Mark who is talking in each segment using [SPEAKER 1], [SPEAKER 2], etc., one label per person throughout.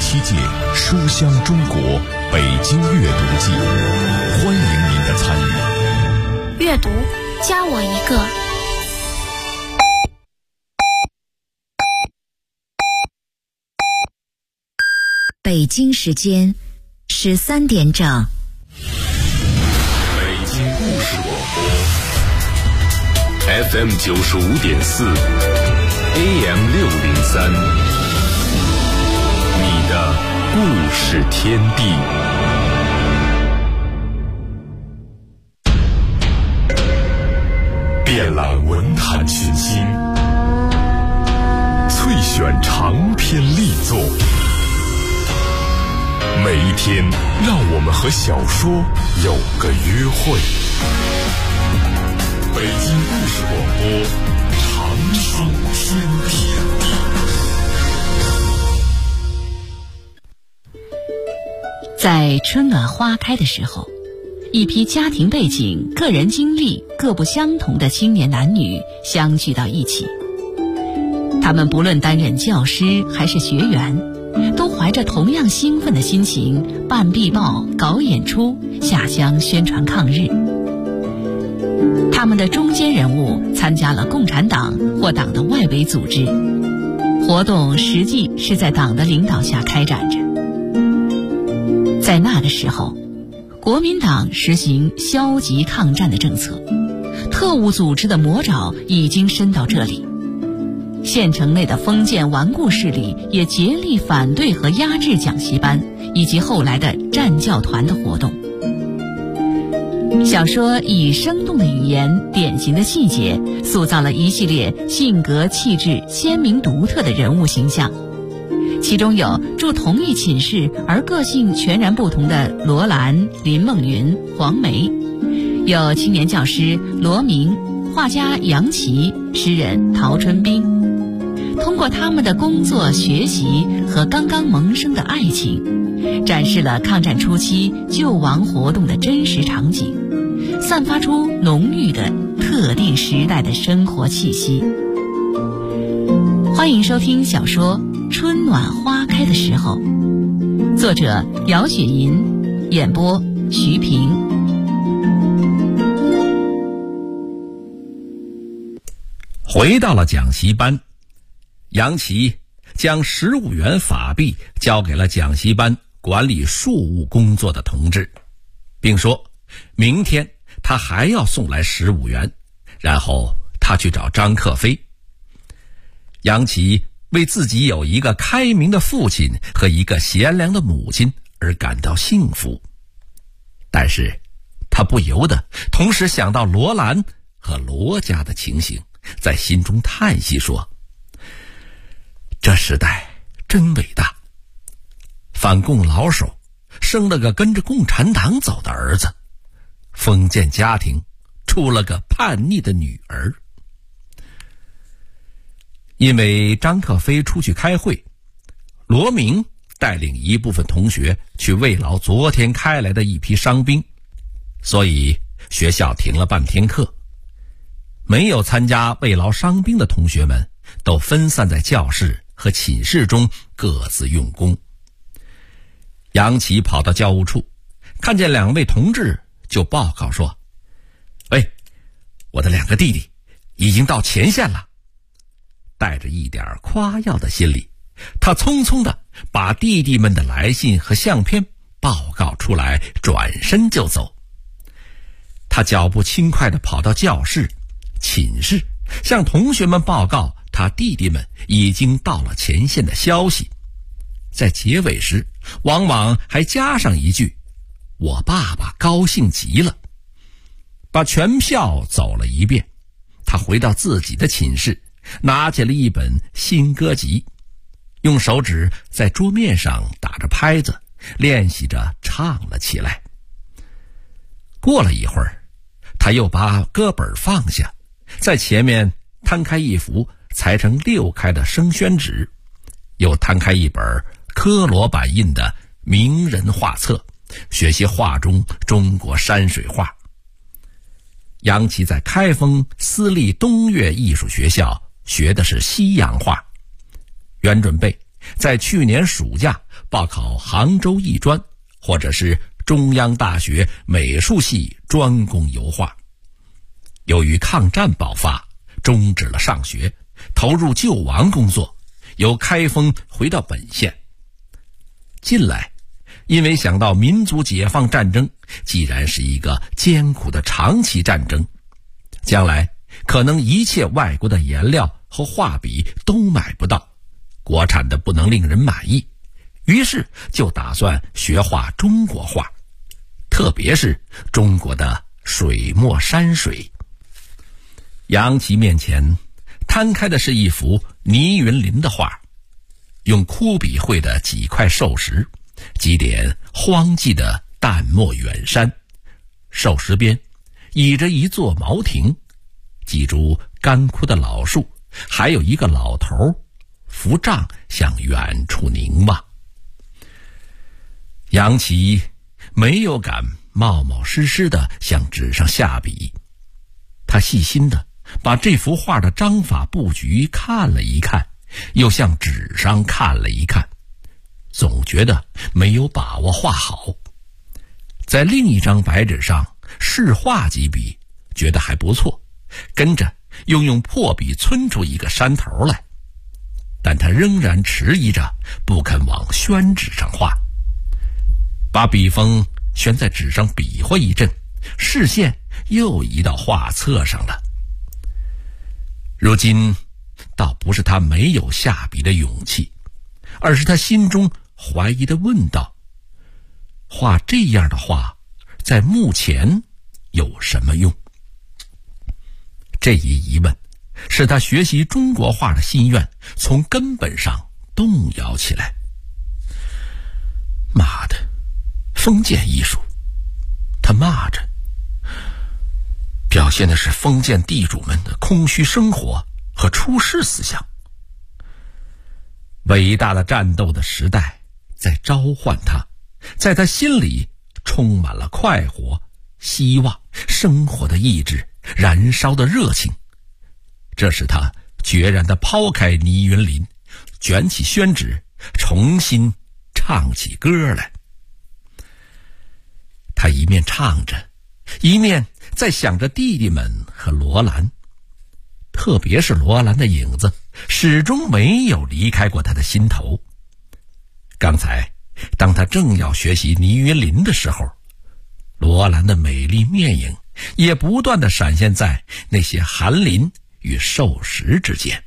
[SPEAKER 1] 7届书香中国北京阅读季，欢迎您的参与。
[SPEAKER 2] 阅读，加我一个。
[SPEAKER 3] 北京时间13点整。
[SPEAKER 1] 北京故事广播 FM 95.4 AM 603，你的故事天地。遍览文坛群星，萃选长篇力作。每一天，让我们和小说有个约会。北京故事广播，长寿天地。
[SPEAKER 4] 在春暖花开的时候，一批家庭背景、个人经历各不相同的青年男女相聚到一起。他们不论担任教师还是学员，都怀着同样兴奋的心情办壁报、搞演出、下乡宣传抗日。他们的中坚人物参加了共产党或党的外围组织，活动实际是在党的领导下开展着。在那个时候，国民党实行消极抗战的政策，特务组织的魔爪已经伸到这里。县城内的封建顽固势力也竭力反对和压制讲习班以及后来的战教团的活动。小说以生动的语言、典型的细节，塑造了一系列性格气质鲜明独特的人物形象。其中有住同一寝室而个性全然不同的罗兰、林梦云、黄梅，有青年教师罗明、画家杨琦、诗人陶春冰。通过他们的工作、学习和刚刚萌生的爱情，展示了抗战初期救亡活动的真实场景，散发出浓郁的特定时代的生活气息。欢迎收听小说《春暖花开的时候》，作者姚雪银，演播徐平。
[SPEAKER 5] 回到了讲习班，杨琦将15元法币交给了讲习班管理庶务工作的同志，并说明天他还要送来15元，然后他去找张克飞。杨琦为自己有一个开明的父亲和一个贤良的母亲而感到幸福，但是他不由得同时想到罗兰和罗家的情形，在心中叹息说，这时代真伟大，反共老手生了个跟着共产党走的儿子，封建家庭出了个叛逆的女儿。因为张克飞出去开会，罗明带领一部分同学去慰劳昨天开来的一批伤兵，所以学校停了半天课。没有参加慰劳伤兵的同学们都分散在教室和寝室中各自用功。杨琦跑到教务处，看见2位同志就报告说，喂，我的2个弟弟已经到前线了。带着一点夸耀的心理，他匆匆地把弟弟们的来信和相片报告出来，转身就走。他脚步轻快地跑到教室、寝室，向同学们报告他弟弟们已经到了前线的消息。在结尾时，往往还加上一句，我爸爸高兴极了。把全票走了一遍，他回到自己的寝室，拿起了一本新歌集，用手指在桌面上打着拍子，练习着唱了起来。过了一会儿，他又把歌本放下，在前面摊开一幅裁成6开的生宣纸，又摊开一本科罗版印的名人画册，学习画中中国山水画。杨琦在开封私立东岳艺术学校学的是西洋画，原准备在去年暑假报考杭州艺专，或者是中央大学美术系专攻油画。由于抗战爆发，终止了上学，投入救亡工作，由开封回到本县。近来因为想到民族解放战争既然是一个艰苦的长期战争，将来可能一切外国的颜料和画笔都买不到，国产的不能令人满意，于是就打算学画中国画，特别是中国的水墨山水。杨琦面前摊开的是一幅倪云林的画，用枯笔绘的几块兽石，几点荒寂的淡漠远山，兽石边倚着一座茅亭，几株干枯的老树，还有一个老头扶杖向远处凝望。杨琦没有敢冒冒失失地向纸上下笔，他细心地把这幅画的章法布局看了一看，又向纸上看了一看，总觉得没有把握画好。在另一张白纸上试画几笔，觉得还不错，跟着又用破笔皴出一个山头来，但他仍然迟疑着不肯往宣纸上画，把笔锋悬在纸上比划一阵，视线又移到画册上了。如今倒不是他没有下笔的勇气，而是他心中怀疑地问道：画这样的画在目前有什么用？这一疑问使他学习中国画的心愿从根本上动摇起来。妈的，封建艺术，他骂着，表现的是封建地主们的空虚生活和出世思想。伟大的战斗的时代在召唤他，在他心里充满了快活、希望、生活的意志、燃烧的热情。这使他决然地抛开倪云林，卷起宣纸，重新唱起歌来。他一面唱着，一面在想着弟弟们和罗兰，特别是罗兰的影子始终没有离开过他的心头。刚才当他正要学习倪云林的时候，罗兰的美丽面影也不断地闪现在那些寒林与兽石之间。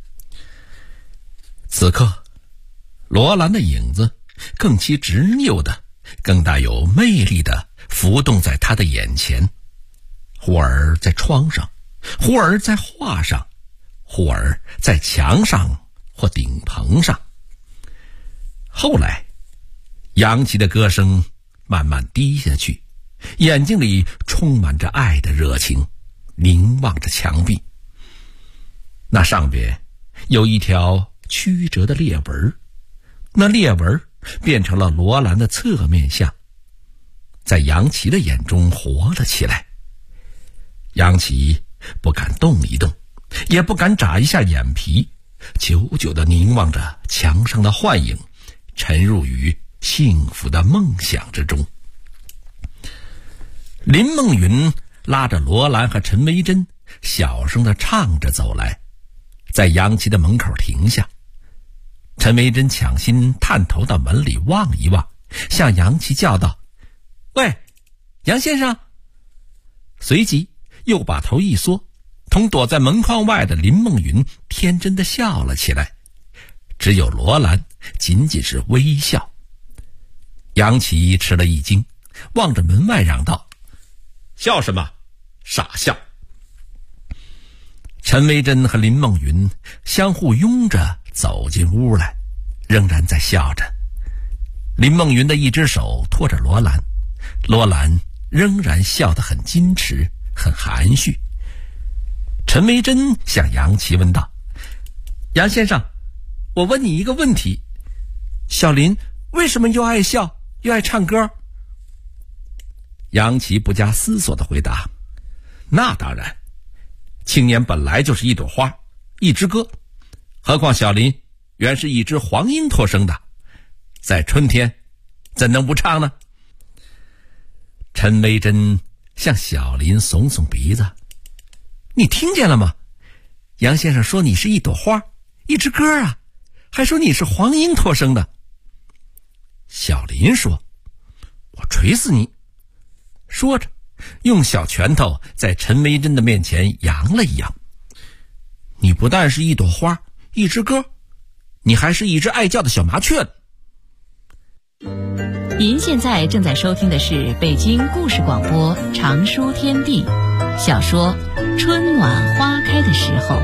[SPEAKER 5] 此刻罗兰的影子更其执拗的，更大有魅力的浮动在他的眼前，忽而在窗上，忽而在画上，忽而在墙上或顶棚上。后来杨琦的歌声慢慢低下去，眼睛里充满着爱的热情，凝望着墙壁。那上边有一条曲折的裂纹，那裂纹变成了罗兰的侧面像，在杨琦的眼中活了起来。杨琦不敢动一动，也不敢眨一下眼皮，久久地凝望着墙上的幻影，沉入于幸福的梦想之中。林梦云拉着罗兰和陈维珍小声地唱着走来，在杨琦的门口停下。陈维珍抢心探头到门里望一望，向杨琦叫道：喂，杨先生。随即又把头一缩，同躲在门框外的林梦云天真地笑了起来，只有罗兰仅仅是微笑。杨琦吃了一惊，望着门外嚷道：笑什么？傻笑。陈维珍和林梦云相互拥着走进屋来，仍然在笑着。林梦云的一只手托着罗兰，罗兰仍然笑得很矜持，很含蓄。陈维珍向杨琦问道：杨先生，我问你一个问题，小林为什么又爱笑又爱唱歌？杨琦不加思索地回答：那当然，青年本来就是一朵花，一支歌，何况小林原是一只黄莺托生的， 在春天怎能不唱呢？陈维珍向小林耸耸鼻子，你听见了吗？杨先生说你是一朵花，一支歌啊，还说你是黄莺托生的。小林说，我锤死你！说着用小拳头在陈维珍的面前扬了一扬，你不但是一朵花，一支歌，你还是一只爱叫的小麻雀。
[SPEAKER 4] 您现在正在收听的是北京故事广播长书天地小说《春暖花开的时候》。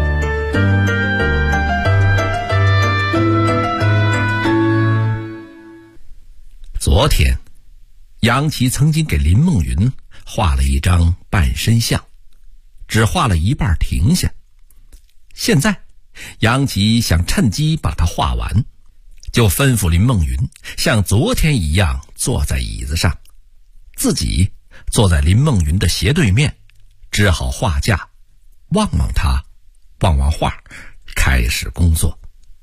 [SPEAKER 5] 昨天杨琦曾经给林梦云画了一张半身像，只画了一半停下。现在杨琦想趁机把它画完，就吩咐林梦云像昨天一样坐在椅子上，自己坐在林梦云的斜对面，支好画架，望望他，望望画，开始工作。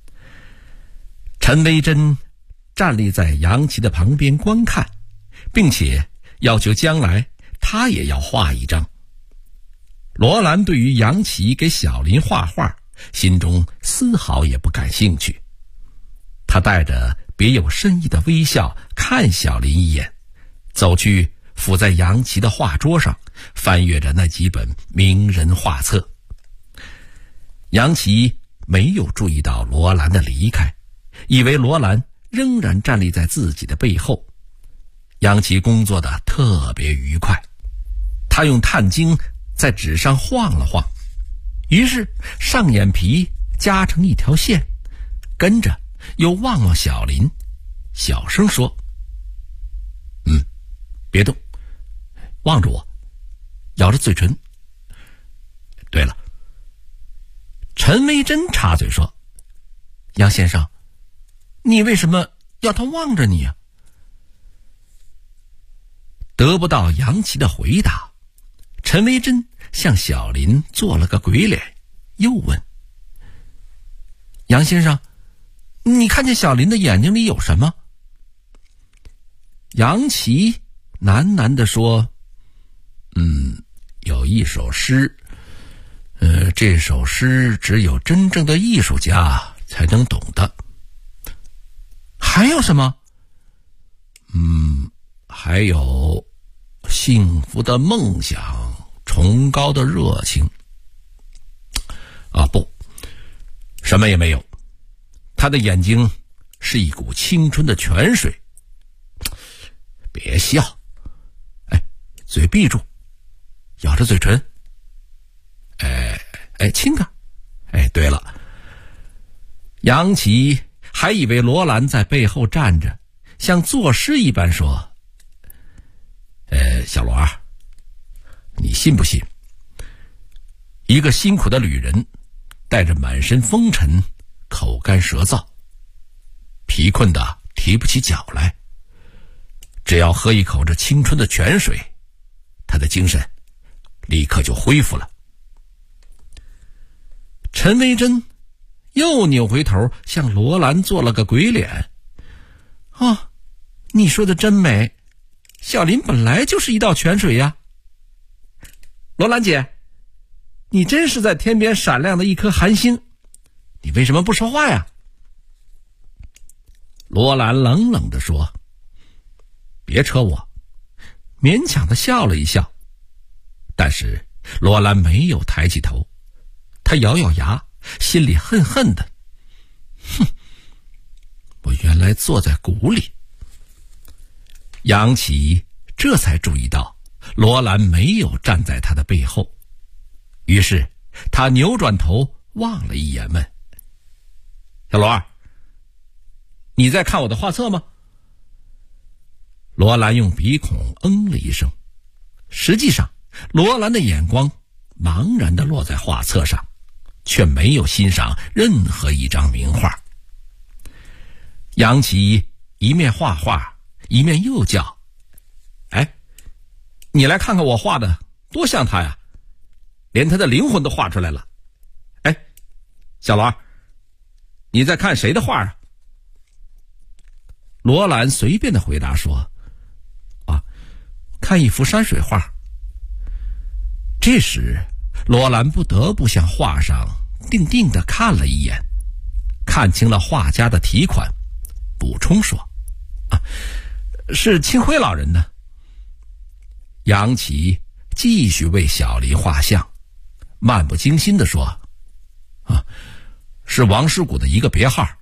[SPEAKER 5] 陈维珍站立在杨琦的旁边观看，并且要求将来他也要画一张。罗兰对于杨琦给小林画画心中丝毫也不感兴趣，他带着别有深意的微笑看小林一眼，走去伏在杨琦的画桌上，翻阅着那几本名人画册。杨琦没有注意到罗兰的离开，以为罗兰仍然站立在自己的背后。杨琦工作的特别愉快，他用炭精在纸上晃了晃，于是上眼皮夹成一条线，跟着又望望小林，小声说，别动，望着我，咬着嘴唇。对了，陈维珍插嘴说，杨先生，你为什么要他望着你啊？得不到杨琦的回答，陈维珍向小林做了个鬼脸，又问，杨先生，你看见小林的眼睛里有什么？杨琦喃喃地说，有一首诗，这首诗只有真正的艺术家才能懂的。还有什么？还有幸福的梦想，崇高的热情。不，什么也没有。他的眼睛是一股青春的泉水。别笑，嘴闭住，咬着嘴唇，亲他。对了，杨琦还以为罗兰在背后站着，像作诗一般说，小罗儿，你信不信，一个辛苦的旅人带着满身风尘，口干舌燥，疲困的提不起脚来，只要喝一口这青春的泉水，他的精神立刻就恢复了。陈维珍又扭回头向罗兰做了个鬼脸，你说的真美，小林本来就是一道泉水呀。罗兰姐，你真是在天边闪亮的一颗寒星，你为什么不说话呀？罗兰冷冷地说，别扯我，勉强地笑了一笑。但是罗兰没有抬起头，他咬咬牙，心里恨恨的，我原来坐在鼓里。杨琦这才注意到罗兰没有站在他的背后，于是他扭转头望了一眼，问，小罗儿，你在看我的画册吗？罗兰用鼻孔了一声，实际上罗兰的眼光茫然地落在画册上，却没有欣赏任何一张名画。杨琦一面画画，一面又叫，你来看看我画的多像他呀，连他的灵魂都画出来了。小罗，你在看谁的画啊？ 罗兰随便的回答说：“看一幅山水画。”这时，罗兰不得不向画上定定地看了一眼，看清了画家的题款，补充说：“是清辉老人呢。”杨琦继续为小林画像，漫不经心地说：“是王师古的一个别号，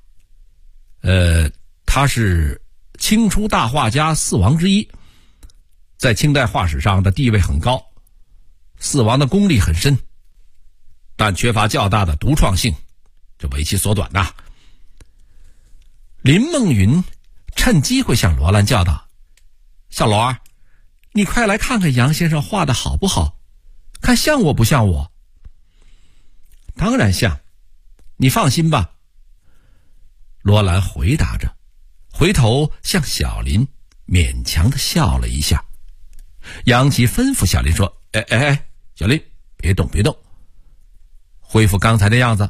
[SPEAKER 5] 他是清初大画家四王之一，在清代画史上的地位很高。四王的功力很深，但缺乏较大的独创性，这为其所短呐。”林梦云趁机会向罗兰叫道：“小罗儿，你快来看看杨先生画的好不好，看像我不像我？”“当然像，你放心吧。”罗兰回答着，回头向小林勉强地笑了一下。杨琦吩咐小林说：“小林，别动，恢复刚才的样子。”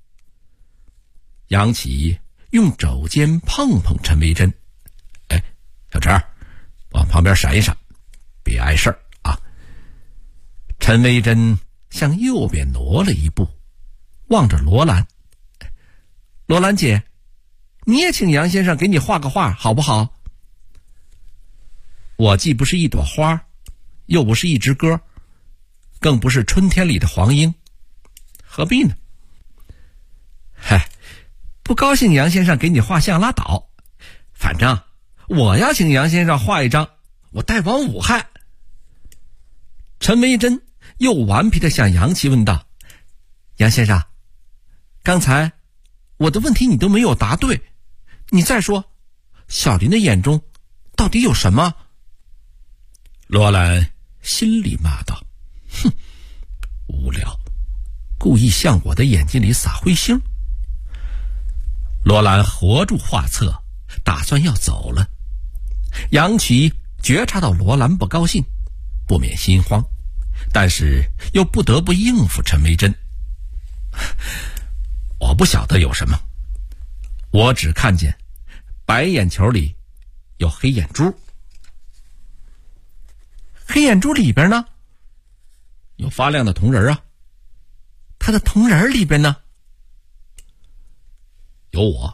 [SPEAKER 5] 杨琦用肘尖碰碰陈维珍：“小陈，往旁边闪一闪，别碍事儿啊。”陈维珍向右边挪了一步，望着罗兰：“罗兰姐，你也请杨先生给你画个画好不好？我既不是一朵花，又不是一支歌，更不是春天里的黄莺，何必呢？不高兴杨先生给你画像拉倒，反正我要请杨先生画一张，我带往武汉。”陈维珍又顽皮地向杨琦问道：“杨先生，刚才我的问题你都没有答对，你再说，小林的眼中到底有什么？”罗兰心里骂道：“无聊，故意向我的眼睛里撒灰星。”罗兰合住画册，打算要走了。杨琦觉察到罗兰不高兴，不免心慌，但是又不得不应付陈维珍：“我不晓得有什么，我只看见白眼球里有黑眼珠。”“黑眼珠里边呢？”“有发亮的铜人啊。”“他的铜人里边呢？”“有我。”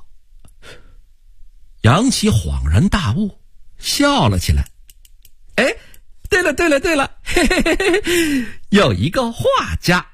[SPEAKER 5] 杨琦恍然大悟，笑了起来：“对了，嘿，有一个画家。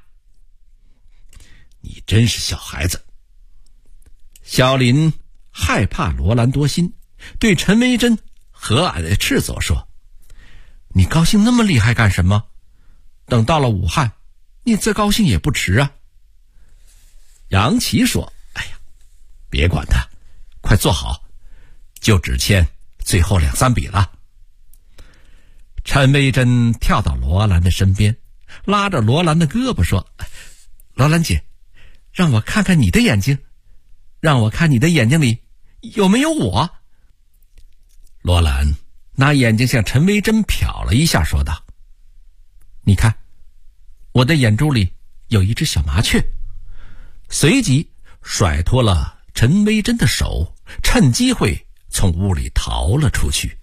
[SPEAKER 5] 你真是小孩子。”小林害怕罗兰多心，对陈维珍和蔼的斥责说：“你高兴那么厉害干什么？等到了武汉，你再高兴也不迟啊。”杨琦说：“别管他，快坐好，就只欠最后2、3笔了。”陈维珍跳到罗兰的身边，拉着罗兰的胳膊说：“罗兰姐，让我看看你的眼睛，让我看你的眼睛里有没有我。”罗兰拿眼睛向陈维珍瞟了一下，说道：“你看，我的眼珠里有一只小麻雀。”随即甩脱了陈维珍的手，趁机会从屋里逃了出去。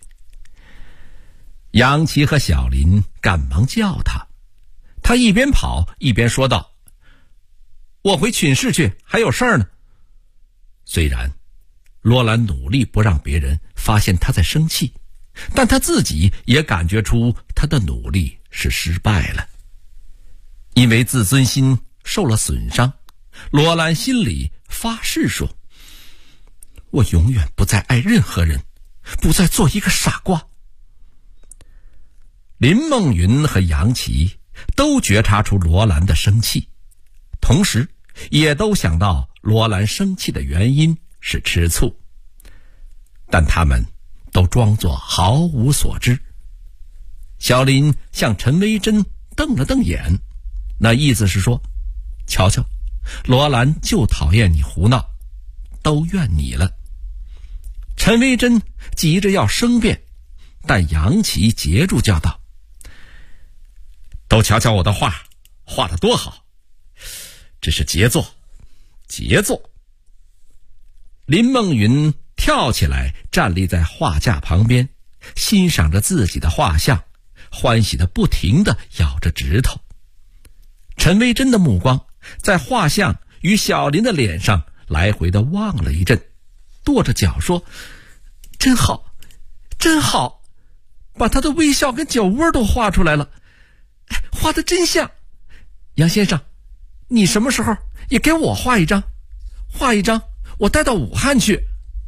[SPEAKER 5] 杨琦和小林赶忙叫他，他一边跑一边说道：“我回寝室去，还有事儿呢。”虽然罗兰努力不让别人发现他在生气，但他自己也感觉出他的努力是失败了。因为自尊心受了损伤，罗兰心里发誓说：“我永远不再爱任何人，不再做一个傻瓜。”林梦云和杨琦都觉察出罗兰的生气，同时也都想到罗兰生气的原因是吃醋，但他们都装作毫无所知。小林向陈维珍瞪了瞪眼，那意思是说：“瞧瞧，罗兰就讨厌你胡闹，都怨你了。”陈维珍急着要申辩，但杨琦截住叫道：“都瞧瞧我的画，画得多好，这是杰作，杰作。”林梦云跳起来站立在画架旁边，欣赏着自己的画像，欢喜地不停地咬着指头。陈维珍的目光在画像与小林的脸上来回地望了一阵，跺着脚说：真好，真好，把他的微笑跟酒窝都画出来了，画得真像。杨先生，你什么时候也给我画一张我带到武汉去。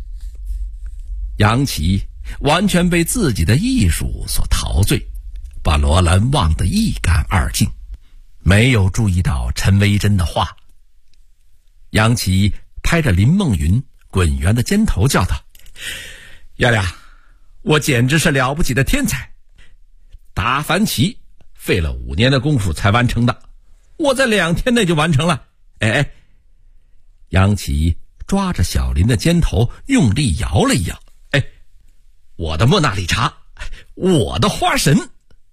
[SPEAKER 5] 杨琦完全被自己的艺术所陶醉，把罗兰忘得一干二净，没有注意到陈维珍的画。杨琦拍着林梦云滚圆的肩头叫道：丫丫，我简直是了不起的天才，达凡奇费了5年的功夫才完成的，我在2天内就完成了。杨琦抓着小林的肩头用力摇了一摇，我的莫娜丽莎，我的花神。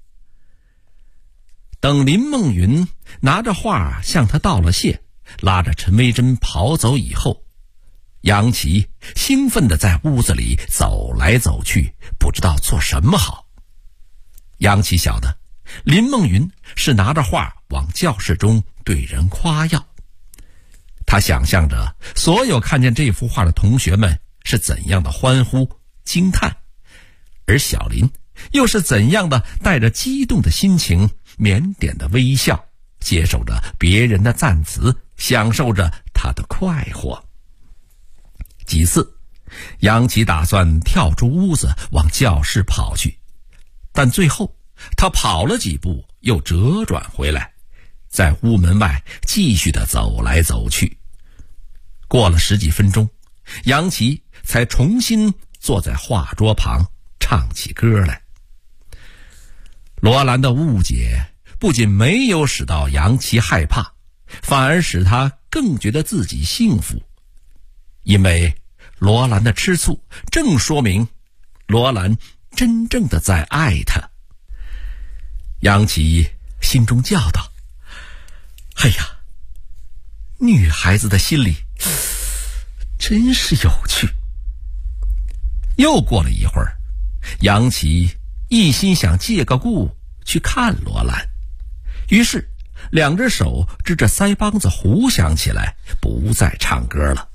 [SPEAKER 5] 等林梦云拿着画向他道了谢，拉着陈维珍跑走以后，杨琦兴奋地在屋子里走来走去，不知道做什么好。杨琦晓得林梦云是拿着画往教室中对人夸耀，他想象着所有看见这幅画的同学们是怎样的欢呼惊叹，而小林又是怎样的带着激动的心情，腼腆的微笑，接受着别人的赞词，享受着他的快活。几次杨琦打算跳出屋子往教室跑去，但最后他跑了几步又折转回来，在屋门外继续地走来走去。过了10几分钟，杨琦才重新坐在画桌旁唱起歌来。罗兰的误解不仅没有使到杨琦害怕，反而使他更觉得自己幸福，因为罗兰的吃醋正说明罗兰真正的在爱他。杨琦心中叫道：哎呀，女孩子的心里真是有趣。又过了一会儿，杨琦一心想借个故去看罗兰，于是2只手支着腮帮子胡想起来，不再唱歌了。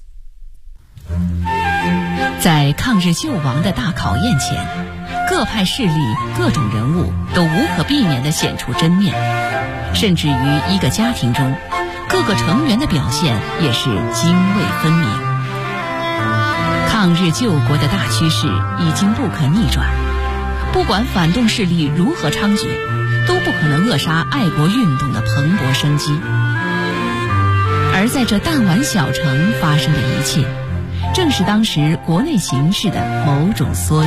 [SPEAKER 4] 在抗日救亡的大考验前，各派势力各种人物都无可避免地显出真面，甚至于一个家庭中各个成员的表现也是泾渭分明。抗日救国的大趋势已经不可逆转，不管反动势力如何猖獗，都不可能扼杀爱国运动的蓬勃生机。而在这弹丸小城发生的一切，正是当时国内形势的某种缩影。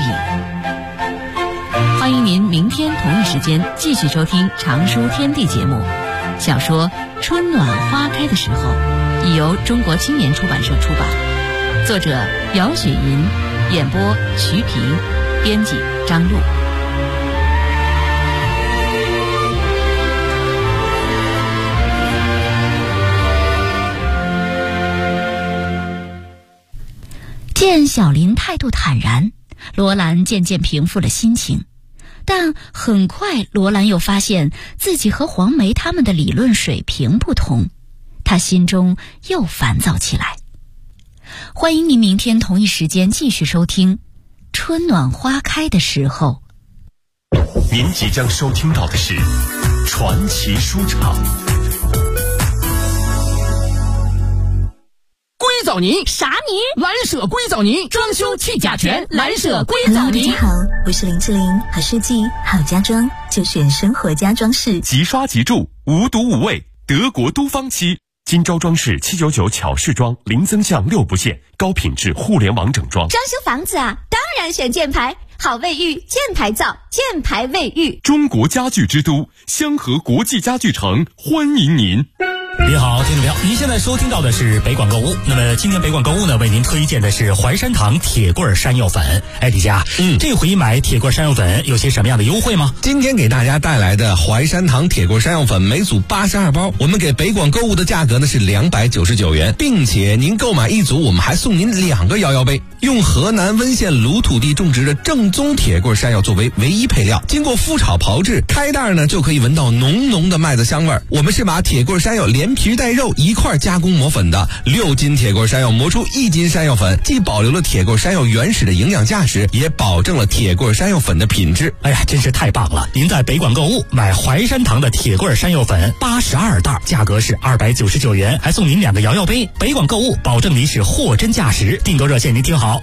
[SPEAKER 4] 欢迎您明天同一时间继续收听常书天地节目。小说《春暖花开的时候》已由中国青年出版社出版，作者姚雪银，演播徐平，编辑张璐。
[SPEAKER 3] 见小林态度坦然，罗兰渐渐平复了心情，但很快罗兰又发现自己和黄梅他们的理论水平不同，他心中又烦躁起来。欢迎您明天同一时间继续收听《春暖花开的时候》。
[SPEAKER 1] 您即将收听到的是传奇书场。
[SPEAKER 6] 硅藻泥
[SPEAKER 2] 啥泥？
[SPEAKER 6] 蓝舍硅藻泥，装修去甲醛，蓝舍硅藻泥。
[SPEAKER 7] 大家好，我是林志玲，好设计好家装就选生活家装饰，
[SPEAKER 1] 即刷即住，无毒无味，德国都芳漆。金招装饰799巧饰装，零增项6不限，高品质互联网整装。
[SPEAKER 2] 装修房子啊，当然选箭牌，好卫浴，箭牌造，箭牌卫浴。
[SPEAKER 1] 中国家具之都，香河国际家具城欢迎您。
[SPEAKER 8] 您好，听众朋友，您现在收听到的是北广购物。那么今天北广购物呢，为您推荐的是淮山堂铁棍山药粉。哎，李佳，这回买铁棍山药粉有些什么样的优惠吗？
[SPEAKER 5] 今天给大家带来的淮山堂铁棍山药粉，每组82包，我们给北广购物的价格呢是299元，并且您购买一组，我们还送您2个摇摇杯。用河南温县鲁土地种植的正宗铁棍山药作为唯一配料，经过麸炒炮制，开袋呢就可以闻到浓浓的麦子香味。我们是把铁棍山药连皮带肉一块加工磨粉的，6斤铁棍山药磨出1斤山药粉，既保留了铁棍山药原始的营养价值，也保证了铁棍山药粉的品质。
[SPEAKER 8] 哎呀，真是太棒了！您在北广购物买淮山堂的铁棍山药粉82袋，价格是299元，还送您2个摇摇杯。北广购物保证您是货真价实。订购热线您听好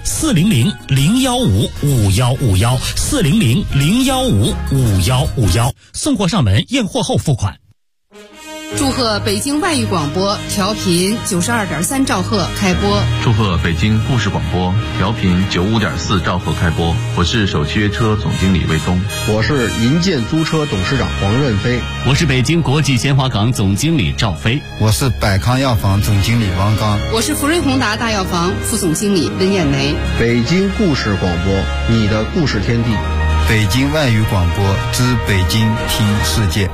[SPEAKER 8] ，400-015-5151，400-015-5151，送货上门，验货后付款。
[SPEAKER 9] 祝贺北京外语广播调频92.3兆赫开播。
[SPEAKER 10] 祝贺北京故事广播调频95.4兆赫开播。我是首汽约车总经理魏东。
[SPEAKER 11] 我是银建租车董事长黄润飞。
[SPEAKER 12] 我是北京国际鲜花港总经理赵飞。
[SPEAKER 13] 我是百康药房总经理王刚。
[SPEAKER 9] 我是福瑞宏达大药房副总经理温艳梅。
[SPEAKER 11] 北京故事广播，你的故事天地。
[SPEAKER 13] 北京外语广播之北京听世界。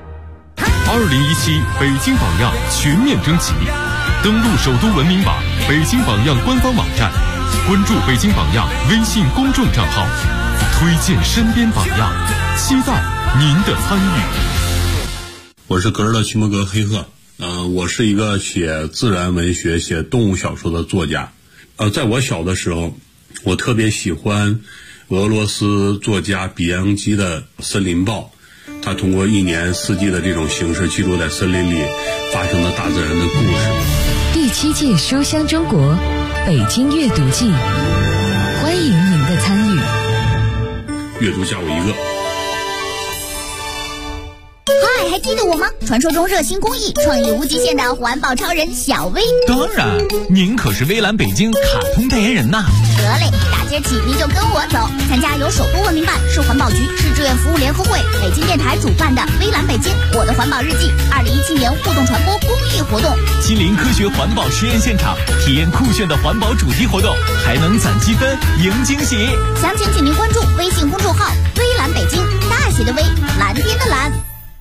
[SPEAKER 1] 2017北京榜样全面征集，登录首都文明榜北京榜样官方网站，关注北京榜样微信公众账号，推荐身边榜样，期待您的参与。
[SPEAKER 14] 我是格尔勒屈摩格黑赫，我是一个写自然文学、写动物小说的作家。在我小的时候，我特别喜欢俄罗斯作家比昂基的《森林报》。他通过1年4季的这种形式，记录在森林里发生的大自然的故事。
[SPEAKER 15] 第7届书香中国北京阅读季，欢迎您的参与。
[SPEAKER 14] 阅读加我一个。
[SPEAKER 2] 嗨，还记得我吗？传说中热心公益、创意无极限的环保超人小薇。
[SPEAKER 16] 当然，您可是微蓝北京卡通代言人呐。
[SPEAKER 2] 得嘞，大街起您就跟我走，参加由首都文明办、市环保局、市志愿服务联合会、北京电台主办的微蓝北京我的环保日记2017年互动传播公益活动，
[SPEAKER 16] 亲临科学环保实验现场，体验酷炫的环保主题活动，还能攒积分赢惊喜。
[SPEAKER 2] 详情请您关注微信公众号微蓝北京，大写的微，蓝天的蓝。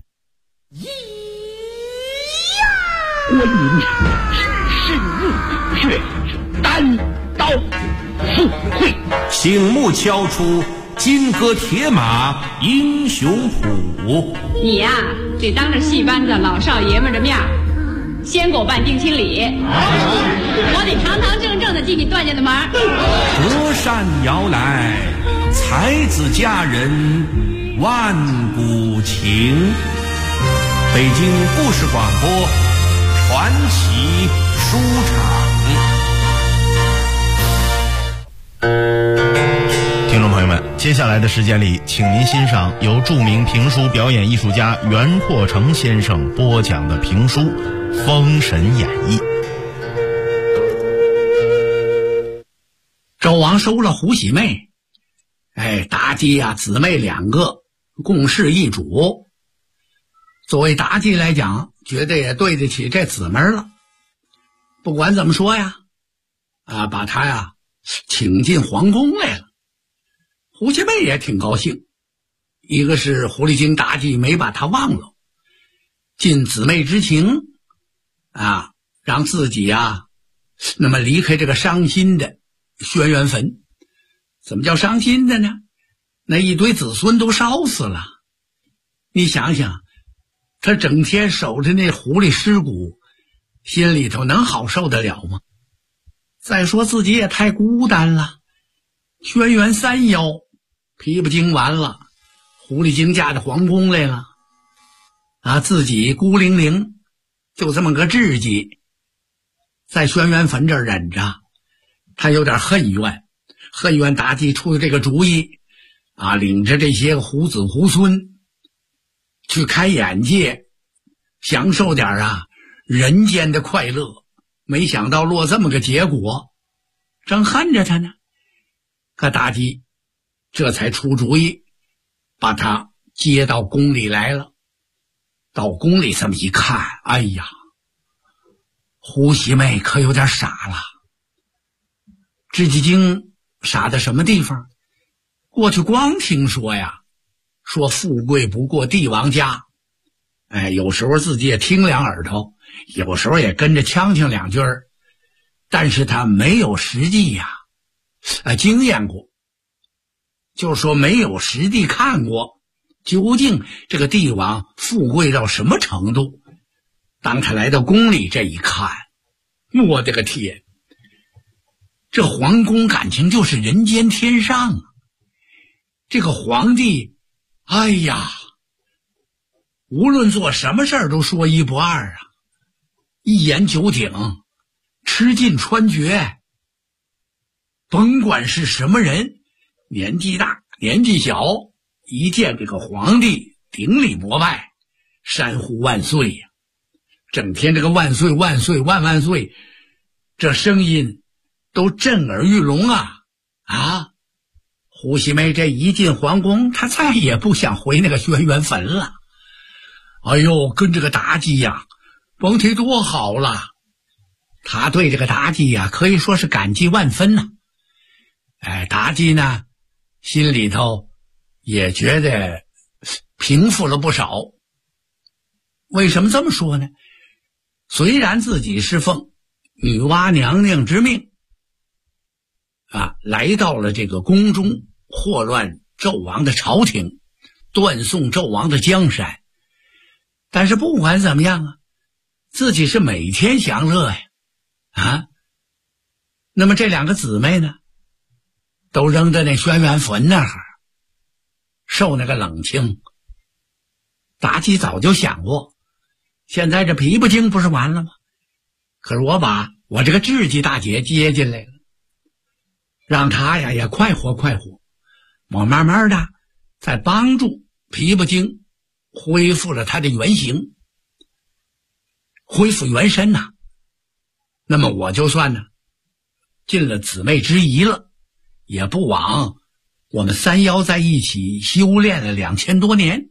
[SPEAKER 17] 观音是入血单刀赴会，
[SPEAKER 18] 醒目敲出金戈铁马英雄谱。
[SPEAKER 19] 你呀，得当着戏班子老少爷们的面先给我办定亲礼，我得堂堂正正的进你段家的门。
[SPEAKER 18] 隔山遥来，才子佳人万古情。北京故事广播传奇书场。
[SPEAKER 20] 听众朋友们，接下来的时间里，请您欣赏由著名评书表演艺术家袁阔成先生播讲的评书《封神演义》。
[SPEAKER 17] 周王收了胡喜妹，妲己呀，姊妹2个，共侍一主。作为妲己来讲，觉得也对得起这姊妹了。不管怎么说呀，把她呀请进皇宫来了。胡七妹也挺高兴，一个是狐狸精妲己没把她忘了，尽姊妹之情让自己那么离开这个伤心的轩辕坟。怎么叫伤心的呢？那一堆子孙都烧死了，你想想，他整天守着那狐狸尸骨，心里头能好受得了吗？再说自己也太孤单了，轩辕3妖琵琶精完了，狐狸精嫁到皇宫来了，自己孤零零，就这么个志气，在轩辕坟这儿忍着。他有点恨怨妲己出的这个主意领着这些胡子胡孙去开眼界，享受点人间的快乐，没想到落这么个结果，正恨着他呢。可妲己这才出主意，把他接到宫里来了。到宫里这么一看，哎呀， 胡喜妹可有点傻了。智济经傻在什么地方？过去光听说呀，说富贵不过帝王家，有时候自己也听两耳朵，有时候也跟着呛两句儿，但是他没有实际呀，经验过，就是说没有实地看过，究竟这个帝王富贵到什么程度。当他来到宫里这一看，我的个天，这皇宫感情就是人间天上啊！这个皇帝，哎呀，无论做什么事儿都说一不二啊，一言九鼎，吃尽穿绝。甭管是什么人，年纪大年纪小，一见这个皇帝顶礼膜拜，山呼万岁呀！整天这个万岁万岁万万岁，这声音都震耳欲聋啊！胡喜妹这一进皇宫，她再也不想回那个轩辕坟了。哎呦，跟这个妲己呀，甭提多好了。她对这个妲己呀，可以说是感激万分呐。妲己呢，心里头也觉得平复了不少。为什么这么说呢？虽然自己是奉女娲娘娘之命来到了这个宫中，祸乱纣王的朝廷，断送纣王的江山，但是不管怎么样啊，自己是每天享乐呀。那么这两个姊妹呢，都扔在那轩辕坟那儿受那个冷清。妲己早就想过，现在这琵琶精不是完了吗？可是我把我这个智计大姐接进来了，让她呀也快活快活，我慢慢的再帮助琵琶精恢复了她的原形，恢复原身呐。那么我就算呢尽了姊妹之谊了，也不枉我们三妖在一起修炼了2000多年。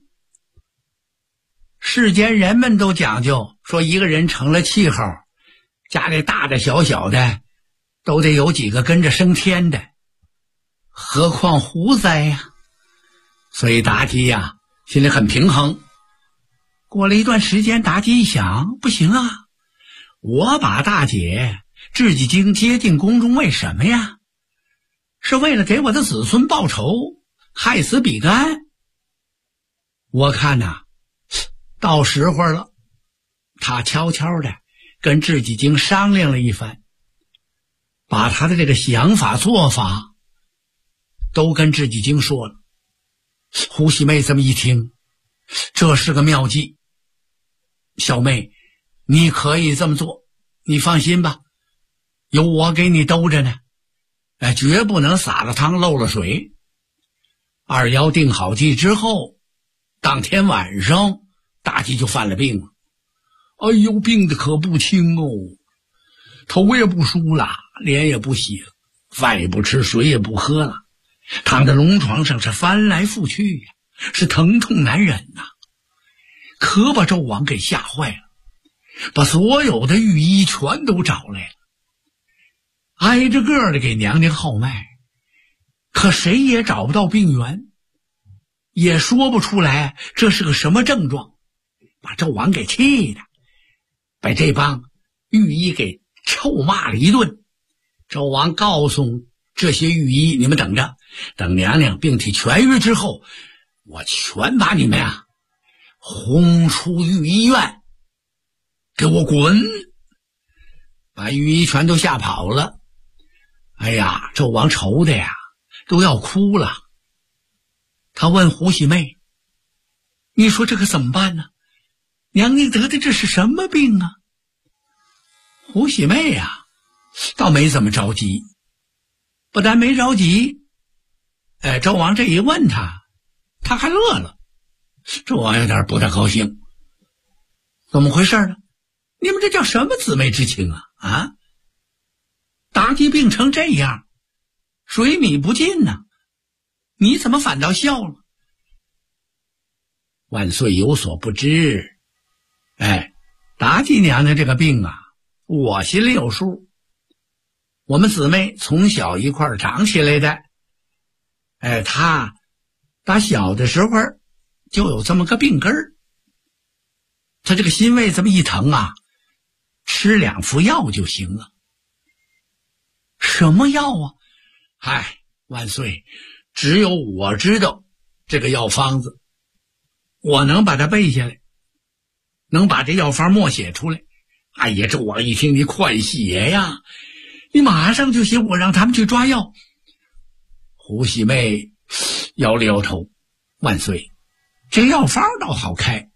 [SPEAKER 17] 世间人们都讲究说，一个人成了气候，家里大大小小的都得有几个跟着升天的，何况胡哉呀。所以妲己呀心里很平衡。过了一段时间，妲己一想，不行啊，我把大姐智济精接进宫中，为什么呀？是为了给我的子孙报仇，害死比干。我看呐，到时候了。他悄悄的跟智济精商量了一番，把他的这个想法做法都跟智济精说了。胡喜妹这么一听，这是个妙计，小妹你可以这么做，你放心吧，有我给你兜着呢，绝不能洒了汤漏了水。二妖定好计之后，当天晚上妲己就犯了病了。哎呦，病的可不轻哦，头也不梳了，脸也不洗了，饭也不吃，水也不喝了，躺在龙床上是翻来覆去呀，是疼痛难忍呐，可把纣王给吓坏了，把所有的御医全都找来了，挨着个的给娘娘号脉，可谁也找不到病源，也说不出来这是个什么症状，把纣王给气的，把这帮御医给臭骂了一顿。纣王告诉这些御医，你们等着，等娘娘病体痊愈之后，我全把你们轰出御医院，给我滚！把御医全都吓跑了。哎呀，纣王愁的呀都要哭了。他问胡喜妹，你说这可怎么办呢？娘娘得的这是什么病啊？胡喜妹呀倒没怎么着急，不但没着急，纣王这一问他还乐了。纣王有点不大高兴，怎么回事呢？你们这叫什么姊妹之情啊？妲己病成这样，水米不进呢，你怎么反倒笑了？万岁有所不知，妲己娘娘这个病我心里有数。我们姊妹从小一块长起来的，她打小的时候就有这么个病根儿，她这个心胃这么一疼啊，吃2副药就行了。什么药啊？万岁，只有我知道这个药方子，我能把它背下来，能把这药方默写出来。哎呀，这我一听，你快写呀，你马上就写，我让他们去抓药。胡喜妹摇了摇头，万岁，这药方倒好开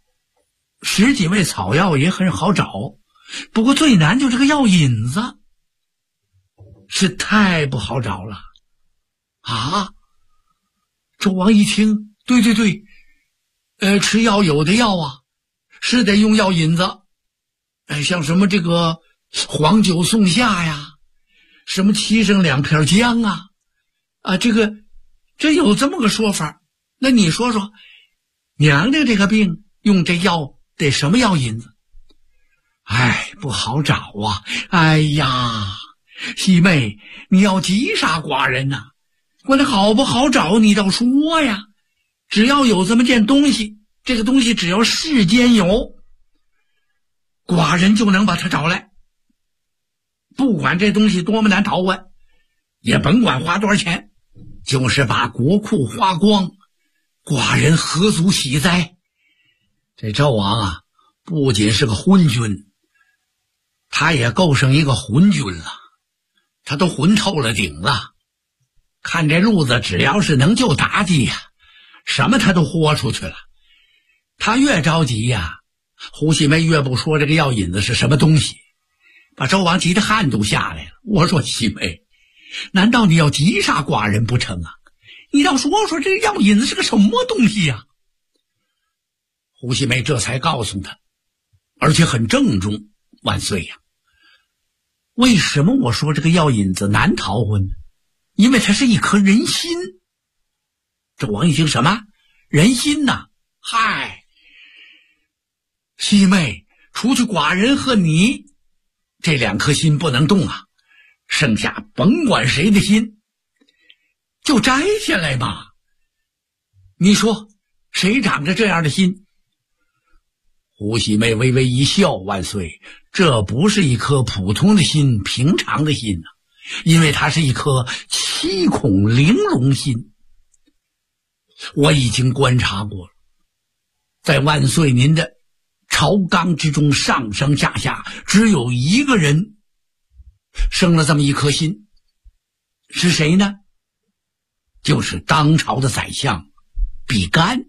[SPEAKER 17] ，10几味草药也很好找，不过最难就这个药引子，是太不好找了啊！周王一听，对，吃药有的药啊，是得用药引子，像什么这个黄酒送下呀，什么沏上2片姜啊，这有这么个说法。那你说说，娘家这个病用这药得什么药引子？不好找啊！哎呀，喜妹，你要急杀寡人呐！管它好不好找，你倒说呀！只要有这么件东西，这个东西只要世间有，寡人就能把它找来。不管这东西多么难讨换，也甭管花多少钱，就是把国库花光，寡人何足喜哉？这纣王啊，不仅是个昏君，他也够上一个浑君了，他都浑透了顶了。看这路子，只要是能救妲己呀，什么他都豁出去了。他越着急呀，胡喜妹越不说这个药引子是什么东西，把周王急得汗都下来了。我说喜妹，难道你要急杀寡人不成啊？你倒说说这个药引子是个什么东西呀？胡喜妹这才告诉他，而且很郑重，万岁呀！为什么我说这个药引子难逃婚呢？因为它是一颗人心。这王一听，什么人心呐？喜妹，除去寡人和你，这2颗心不能动啊，剩下甭管谁的心，就摘下来吧。你说谁长着这样的心？胡喜妹微微一笑，万岁，这不是一颗普通的心，平常的心因为它是一颗7孔玲珑心。我已经观察过了，在万岁您的朝纲之中，上上下下只有一个人生了这么一颗心，是谁呢？就是当朝的宰相比干。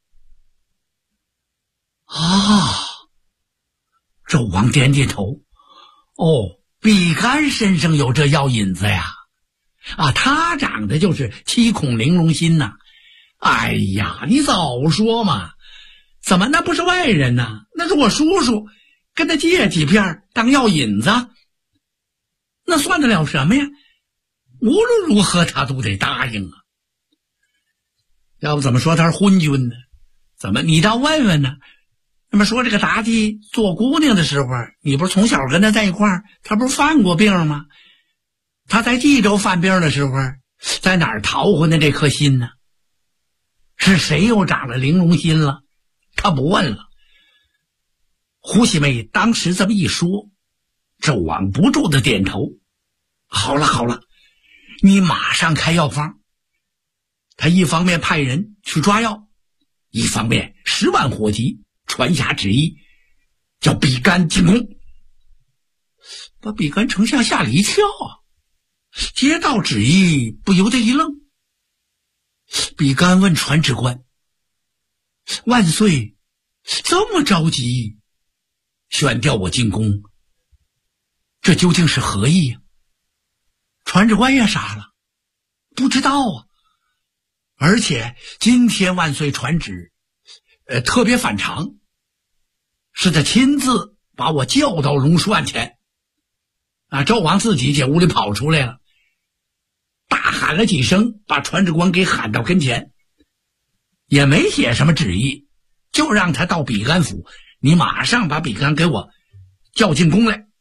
[SPEAKER 17] 纣王点点头，比干身上有这药引子呀！他长得就是7孔玲珑心呐！哎呀，你早说嘛！怎么那不是外人呢？那是我叔叔，跟他借几片当药引子，那算得了什么呀？无论如何他都得答应啊！要不怎么说他是昏君呢？怎么你倒问问呢？那么说这个妲己做姑娘的时候，你不是从小跟她在一块儿，她不是犯过病吗？她在冀州犯病的时候，在哪儿逃回的这颗心呢？是谁又长了玲珑心了？他不问了。胡喜妹当时这么一说，纣王不住的点头。好了，你马上开药方。他一方面派人去抓药，一方面10万火急传下旨意，叫比干进宫。把比干丞相吓了一跳接到旨意不由得一愣。比干问传旨官，万岁这么着急选调我进宫，这究竟是何意呀？传旨官也傻了，不知道啊。而且今天万岁传旨特别反常，是他亲自把我叫到龙书案前纣王自己姐屋里跑出来了，大喊了几声，把传旨官给喊到跟前，也没写什么旨意，就让他到比干府，你马上把比干给我叫进宫来。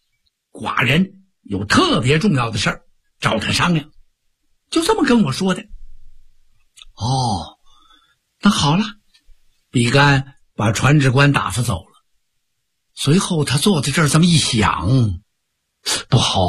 [SPEAKER 17] 寡人有特别重要的事儿找他商量，就这么跟我说的。哦，那好了，比干把传旨官打发走了。随后他坐在这儿这么一想，不好，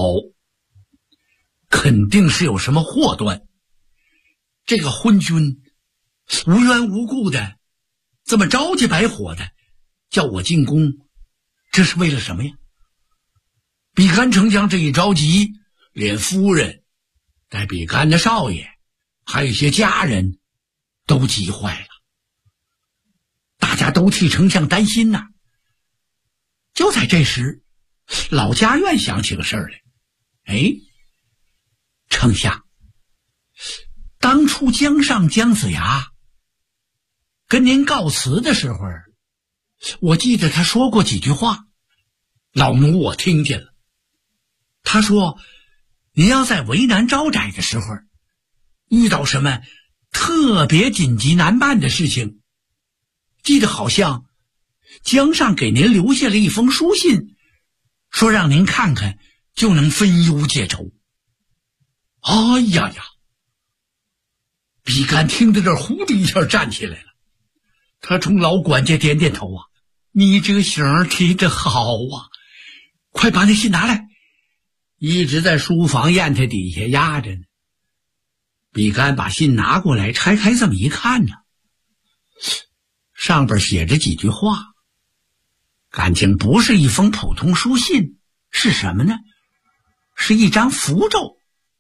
[SPEAKER 17] 肯定是有什么祸端。这个昏君无缘无故的这么着急白火的叫我进宫，这是为了什么呀？比干丞相这一着急，连夫人带比干的少爷还有一些家人都急坏了，大家都替丞相担心呐。就在这时，老家院想起个事儿来。哎，丞相，当初江上姜子牙跟您告辞的时候，我记得他说过几句话，老奴我听见了。他说您要在为难招窄的时候，遇到什么特别紧急难办的事情，记得好像江上给您留下了一封书信，说让您看看就能分忧解愁。哎呀呀，比干听到这儿呼的一下站起来了，他冲老管家点点头啊，你这个醒提得好啊，快把那信拿来。一直在书房砚台底下压着呢。比干把信拿过来，拆开这么一看呢，上边写着几句话，感情不是一封普通书信，是什么呢？是一张符咒。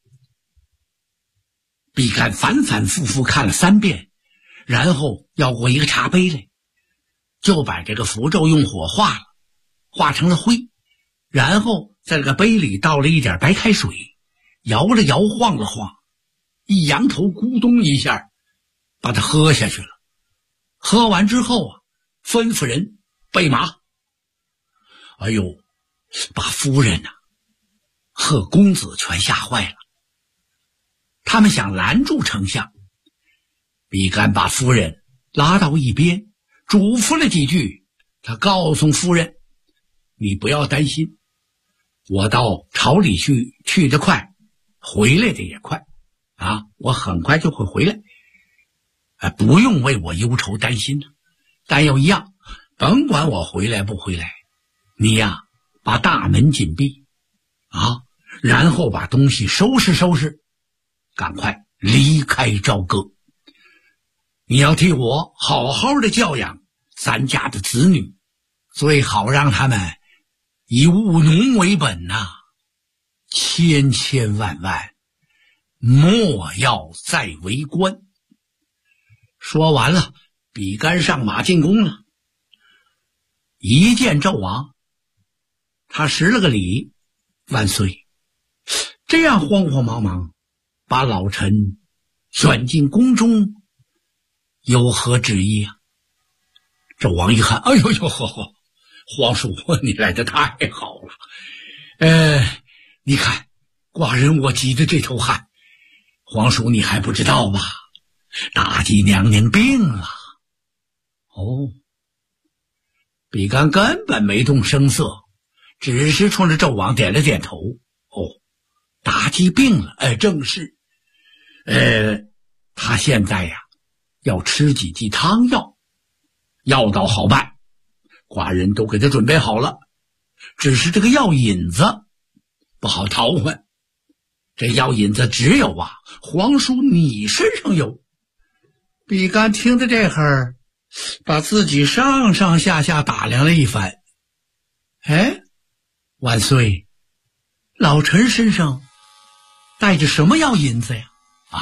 [SPEAKER 17] 比干反反复复看了3遍，然后要过一个茶杯来，就把这个符咒用火化了，化成了灰，然后在这个杯里倒了一点白开水，摇了摇，晃了晃，一扬头，咕咚一下把它喝下去了。喝完之后啊，吩咐人备马。哎呦，把夫人和公子全吓坏了。他们想拦住丞相，比干把夫人拉到一边，嘱咐了几句。他告诉夫人，你不要担心，我到朝里去得快，回来的也快啊，我很快就会回来，不用为我忧愁担心了。但有一样，甭管我回来不回来，你呀，把大门紧闭啊，然后把东西收拾收拾，赶快离开朝歌。你要替我好好的教养咱家的子女，最好让他们以务农为本呐，千千万万莫要再为官。说完了，比干上马进宫了。一见纣王，他施了个礼，万岁。这样慌慌忙忙把老臣选进宫中，有何旨意啊？纣王一看，哎呦呦呵呵，皇叔你来得太好了。你看寡人我急得这头汗，皇叔你还不知道吧？妲己娘娘病了。哦，比干根本没动声色，只是冲着纣王点了点头。哦，妲己病了，正是。他现在呀，要吃几剂汤药，药倒好办，寡人都给他准备好了，只是这个药引子不好讨换。这药引子只有皇叔你身上有。比干听着这会把自己上上下下打量了一番。万岁，老臣身上带着什么药引子呀？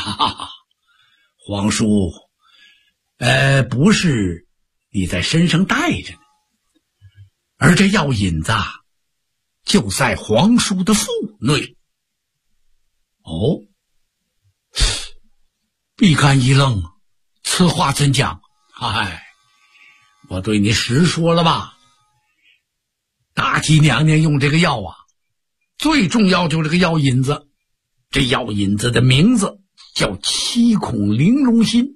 [SPEAKER 17] 皇叔，不是你在身上带着呢，而这药引子就在皇叔的腹内。哦，比干一愣，此话怎讲？我对你实说了吧，妲己娘娘用这个药最重要就是这个药引子。这药引子的名字叫七孔玲珑心，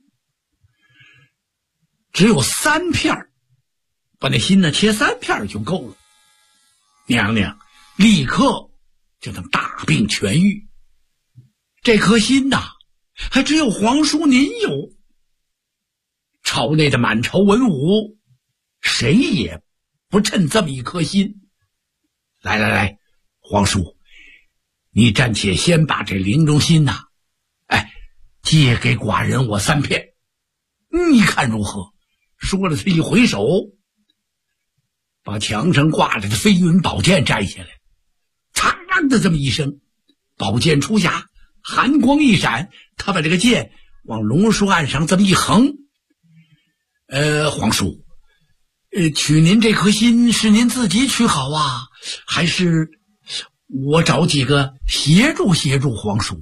[SPEAKER 17] 只有3片，把那心切3片就够了。娘娘立刻就能大病痊愈。这颗心呐，还只有皇叔您有。朝内的满朝文武，谁也不趁这么一颗心。来，皇叔，你暂且先把这灵中心呐，借给寡人我3片，你看如何？说了，他一回手，把墙上挂着的飞云宝剑摘下来，嚓的这么一声，宝剑出匣，寒光一闪，他把这个剑往龙书案上这么一横。皇叔，取您这颗心是您自己取好啊，还是我找几个协助皇叔？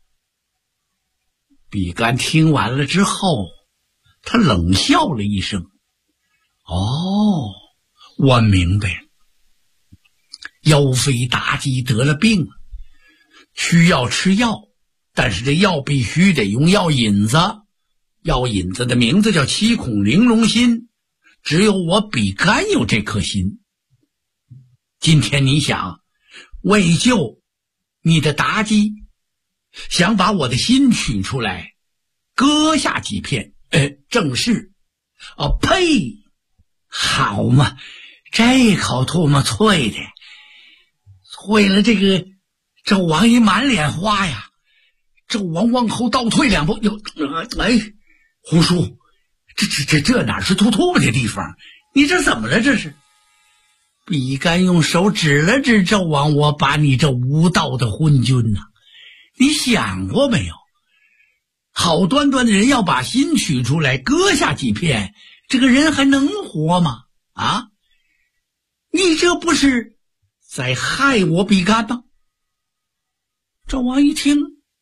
[SPEAKER 17] 比干听完了之后，他冷笑了一声。我明白了，妖妃妲己得了病，需要吃药，但是这药必须得用药引子，药引子的名字叫七孔玲珑心，只有我比干有这颗心。今天你想为救你的妲己，想把我的心取出来，割下几片，正是呸，好嘛，这口唾沫啐的，啐了这个纣王一满脸花呀。纣王往后倒退2步，胡叔，这哪是吐唾沫的地方？你这怎么了？这是。比干用手指了指纣王，我把你这无道的昏君呐，你想过没有？好端端的人要把心取出来，割下几片，这个人还能活吗？啊，你这不是在害我比干吗？纣王一听，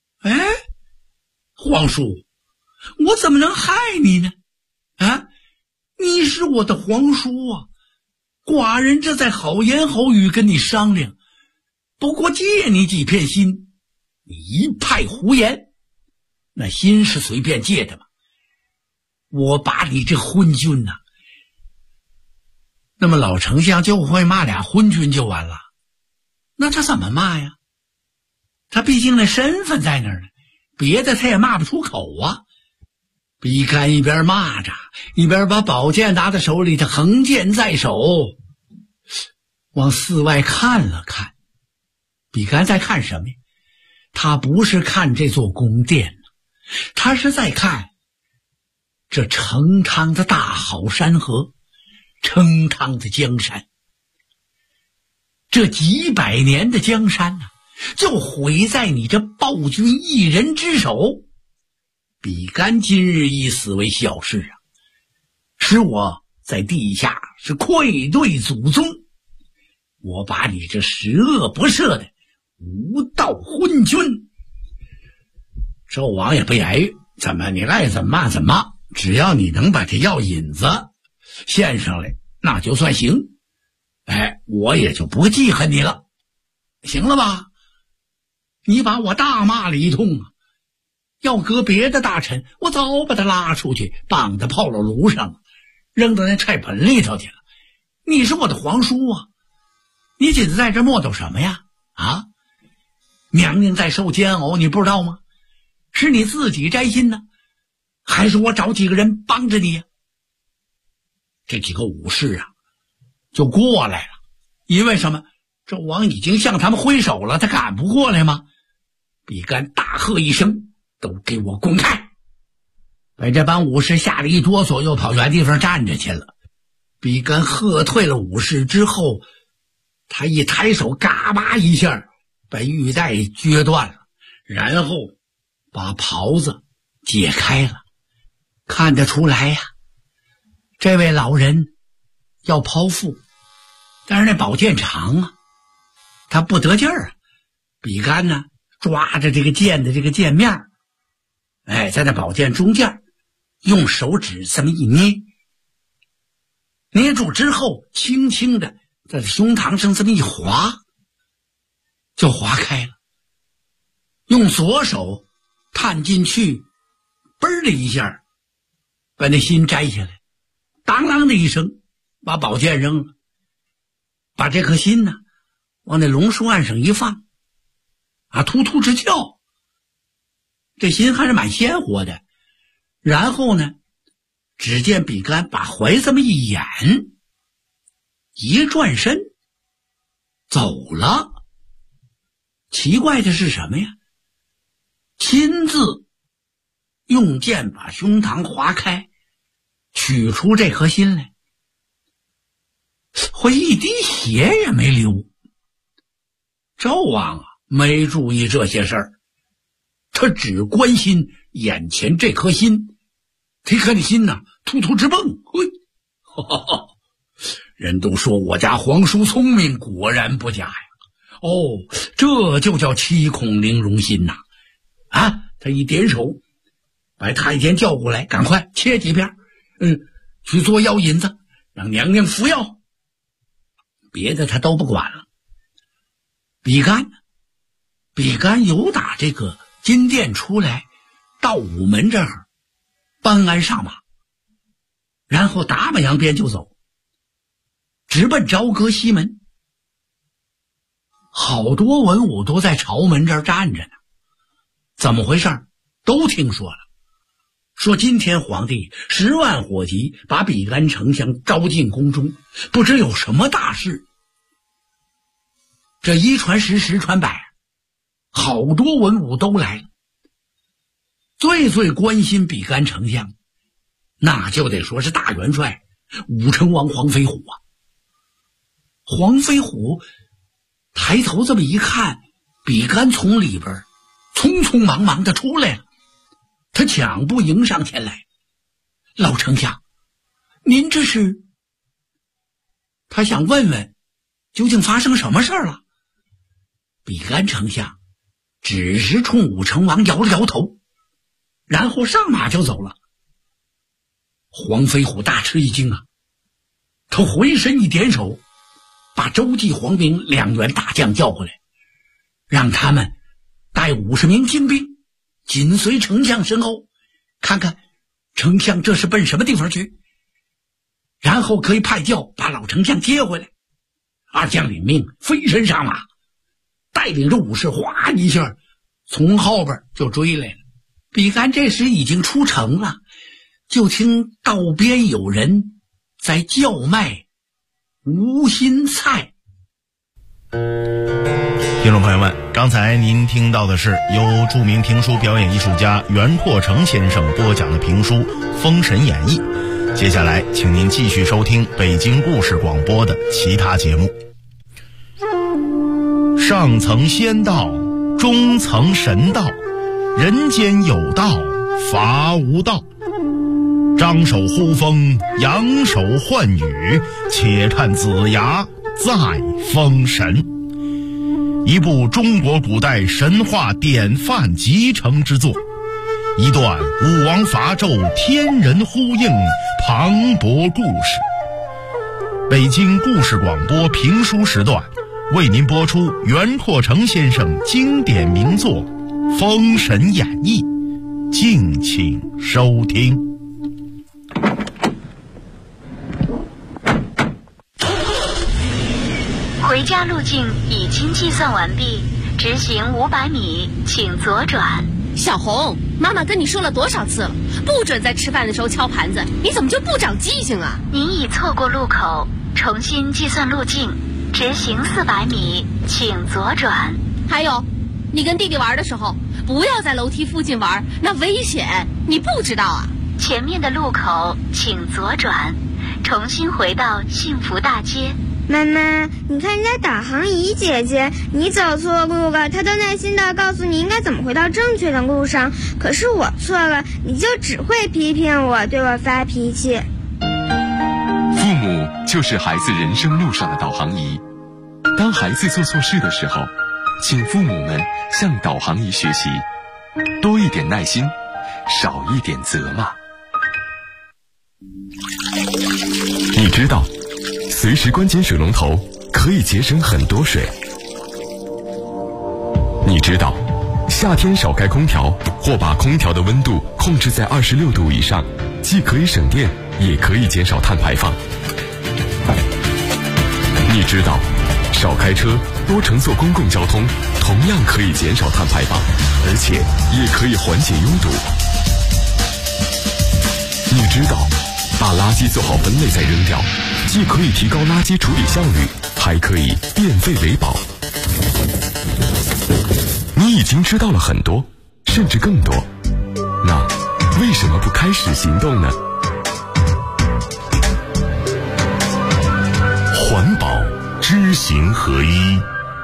[SPEAKER 17] 皇叔，我怎么能害你呢？你是我的皇叔啊，寡人这在好言好语跟你商量，不过借你几片心，你一派胡言。那心是随便借的吗？我把你这昏君呐，那么老丞相就会骂俩昏君就完了？那他怎么骂呀？他毕竟那身份在那儿呢，别的他也骂不出口啊。比干一边骂着，一边把宝剑拿在手里，他横剑在手，往寺外看了看。比干在看什么呀？他不是看这座宫殿，他是在看这成汤的大好山河，成汤的江山。这几百年的江山呢，就毁在你这暴君一人之手。比干今日一死为小事啊，使我在地下是愧对祖宗。我把你这十恶不赦的无道昏君。纣王也不言语，怎么你爱怎么骂怎么骂，只要你能把这药引子献上来，那就算行。我也就不记恨你了，行了吧？你把我大骂了一通啊！要搁别的大臣，我早把他拉出去，绑在炮炉炉上，扔到那菜盆里头去了。你是我的皇叔啊，你紧在这磨叨什么呀？啊，娘娘在受煎熬，你不知道吗？是你自己摘心呢，还是我找几个人帮着你呀？这几个武士啊，就过来了。因为什么？纣王已经向他们挥手了，他敢不过来吗？比干大喝一声，都给我滚开！把这帮武士吓得一哆嗦，又跑原地方站着去了。比干喝退了武士之后，他一抬手，嘎巴一下把玉带撅断了，然后把袍子解开了。看得出来呀，这位老人要剖腹，但是那宝剑长啊，他不得劲儿啊。比干呢，抓着这个剑的这个剑面，在那宝剑中间用手指这么一捏，捏住之后，轻轻的在胸膛上这么一划，就划开了。用左手探进去，嘣的一下把那心摘下来，当啷的一声把宝剑扔了，把这颗心呢往那榕树岸上一放，突突直叫，这心还是蛮鲜活的。然后呢，只见比干把怀这么一掩，一转身走了。奇怪的是什么呀？亲自用剑把胸膛划开，取出这颗心来，会一滴血也没流。纣王没注意这些事儿，他只关心眼前这颗心。他看这心呐，突突直蹦。嘿，人都说我家皇叔聪明，果然不假呀。这就叫七孔玲珑心呐！他一点手，把太监叫过来，赶快切几片，去做药引子，让娘娘服药。别的他都不管了。比干由打这个金殿出来，到午门这儿搬鞍上马，然后打马扬鞭就走，直奔朝歌西门。好多文武都在朝门这儿站着呢，怎么回事？都听说了，说今天皇帝10万火急把比干丞相招进宫中，不知有什么大事。这一传十，十传百，好多文武都来了。最关心比干丞相，那就得说是大元帅武成王黄飞虎啊。黄飞虎抬头这么一看，比干从里边匆匆忙忙的出来了，他抢步迎上前来。老丞相，您这是？他想问问究竟发生什么事儿了。比干丞相只是冲武成王摇了摇头，然后上马就走了。黄飞虎大吃一惊啊，他回身一点手，把周济、黄明2员大将叫过来，让他们带50名精兵紧随丞相身后，看看丞相这是奔什么地方去，然后可以派轿把老丞相接回来。二将领命，飞身上马，带领着武士哗一下从后边就追来了。比干这时已经出城了，就听道边有人在叫卖无心菜。
[SPEAKER 20] 听众朋友们，刚才您听到的是由著名评书表演艺术家袁阔成先生播讲的评书《封神演义》。接下来请您继续收听北京故事广播的其他节目。上层仙道，中层神道，人间有道，伐无道。张手呼风，扬手唤雨，且看子牙在封神。一部中国古代神话典范集成之作，一段武王伐纣天人呼应磅礴故事。北京故事广播评书时段为您播出袁阔成先生经典名作《封神演义》，敬请收听。
[SPEAKER 3] 回家路径已经计算完毕，直行500米，请左转。
[SPEAKER 6] 小红，妈妈跟你说了多少次了，不准在吃饭的时候敲盘子，你怎么就不长记性啊？
[SPEAKER 3] 您已错过路口，重新计算路径，直行400米，请左转。
[SPEAKER 6] 还有，你跟弟弟玩的时候，不要在楼梯附近玩，那危险，你不知道啊？
[SPEAKER 3] 前面的路口请左转，重新回到幸福大街。
[SPEAKER 21] 妈妈，你看人家导航仪姐姐，你走错路了，她都耐心地告诉你应该怎么回到正确的路上。可是我错了，你就只会批评我，对我发脾气。
[SPEAKER 1] 父母就是孩子人生路上的导航仪。当孩子做错事的时候，请父母们向导航仪学习，多一点耐心，少一点责骂。你知道随时关紧水龙头可以节省很多水。你知道夏天少开空调或把空调的温度控制在26度以上，既可以省电也可以减少碳排放。你知道少开车，多乘坐公共交通，同样可以减少碳排放，而且也可以缓解拥堵。你知道，把垃圾做好分类再扔掉，既可以提高垃圾处理效率，还可以变废为宝。你已经知道了很多，甚至更多，那为什么不开始行动呢？
[SPEAKER 20] 环保知行合一。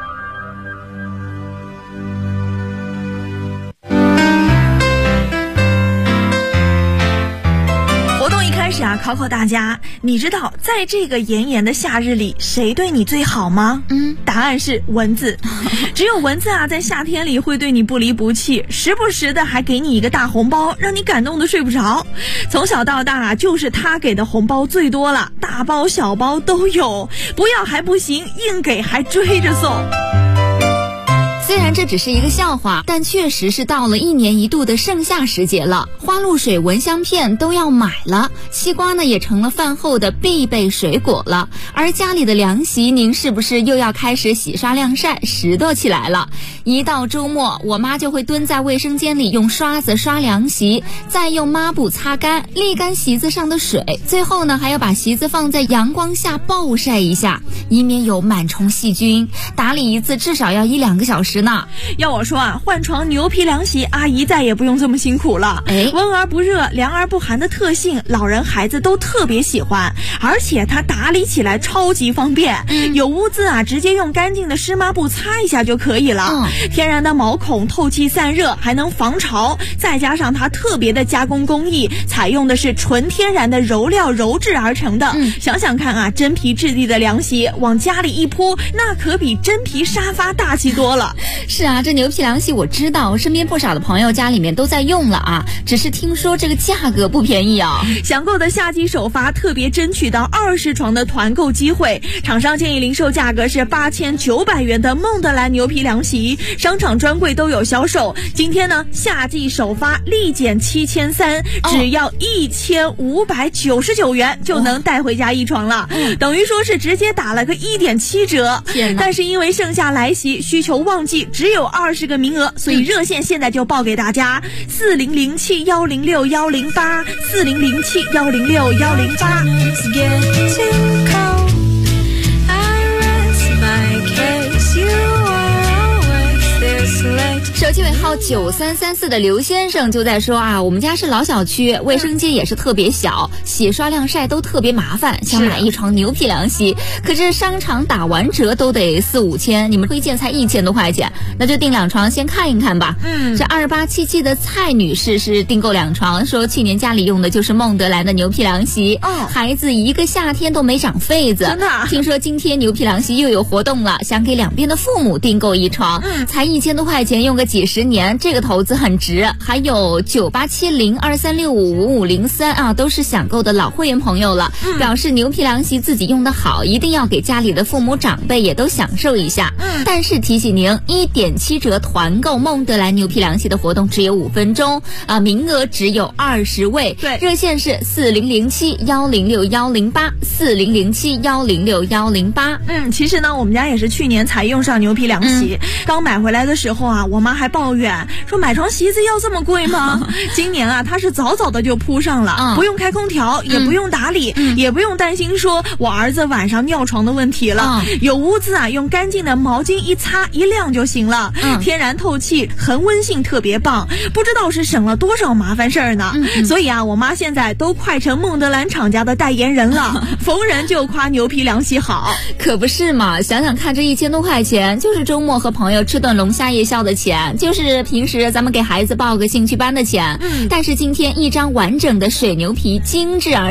[SPEAKER 4] 考考大家，你知道在这个炎炎的夏日里，谁对你最好吗？答案是蚊子。只有蚊子啊，在夏天里会对你不离不弃，时不时的还给你一个大红包，让你感动的睡不着。从小到大，就是他给的红包最多了，大包小包都有，不要还不行，硬给还追着送。
[SPEAKER 3] 虽然这只是一个笑话，但确实是到了1年1度的盛夏时节了，花露水、蚊香片都要买了，西瓜呢也成了饭后的必备水果了。而家里的凉席，您是不是又要开始洗刷晾晒拾掇起来了？一到周末，我妈就会蹲在卫生间里用刷子刷凉席，再用抹布擦干，沥干席子上的水，最后呢还要把席子放在阳光下暴晒一下，以免有螨虫细菌。打理一次至少要1-2个小时。
[SPEAKER 4] 要我说啊，换床牛皮凉席，阿姨再也不用这么辛苦了。温而不热，凉而不寒的特性，老人孩子都特别喜欢，而且它打理起来超级方便。有污渍啊，直接用干净的湿抹布擦一下就可以了。天然的毛孔透气散热，还能防潮，再加上它特别的加工工艺，采用的是纯天然的柔料揉制而成的。想想看啊，真皮质地的凉席往家里一铺，那可比真皮沙发大气多了。
[SPEAKER 3] 是啊，这牛皮凉席我知道，身边不少的朋友家里面都在用了啊，只是听说这个价格不便宜啊。
[SPEAKER 4] 想购的夏季首发特别争取到20床的团购机会，厂商建议零售价格是8900元的孟德兰牛皮凉席，商场专柜都有销售。今天呢，夏季首发立减7300，只要1599元就能带回家1床了，等于说是直接打了个1.7折。但是因为盛夏来袭，需求旺季，只有20个名额，所以热线现在就报给大家：4007106108，4007106108。
[SPEAKER 3] 手机尾号9334的刘先生就在说啊，我们家是老小区，卫生间也是特别小，洗刷晾晒都特别麻烦，想买一床牛皮凉席，可是商场打完折都得4-5千，你们推荐才1000多块钱，那就订2床先看一看吧。这2877的蔡女士是订购2床，说去年家里用的就是孟德兰的牛皮凉席，孩子一个夏天都没长痱子。真的？听说今天牛皮凉席又有活动了，想给两边的父母订购1床，才1000多块钱，用个几10年，这个投资很值。还有987023655503啊，都是想购的老会员朋友了，表示牛皮凉席自己用得好，一定要给家里的父母长辈也都享受一下。但是提醒您，1.7折团购孟德兰牛皮凉席的活动只有5分钟啊，名额只有20位。对，热线是4007106108，4007106108。
[SPEAKER 4] 其实呢，我们家也是去年才用上牛皮凉席，刚买回来的时候啊，我妈还抱怨说买床席子要这么贵吗？今年啊，她是早早的就铺上了，不用开空调，也不用打理，也不用担心说我儿子晚上尿床的问题了。有污渍啊，用干净的毛巾一擦一晾就行了。天然透气，恒温性特别棒，不知道是省了多少麻烦事儿呢。所以啊，我妈现在都快成孟德兰厂家的代言人了，逢人就夸牛皮凉席好。
[SPEAKER 3] 可不是嘛，想想看，这1000多块钱就是周末和朋友吃顿龙虾夜宵的钱，就是平时咱们给孩子报个兴趣班的钱。但是今天一张完整的水牛皮精致而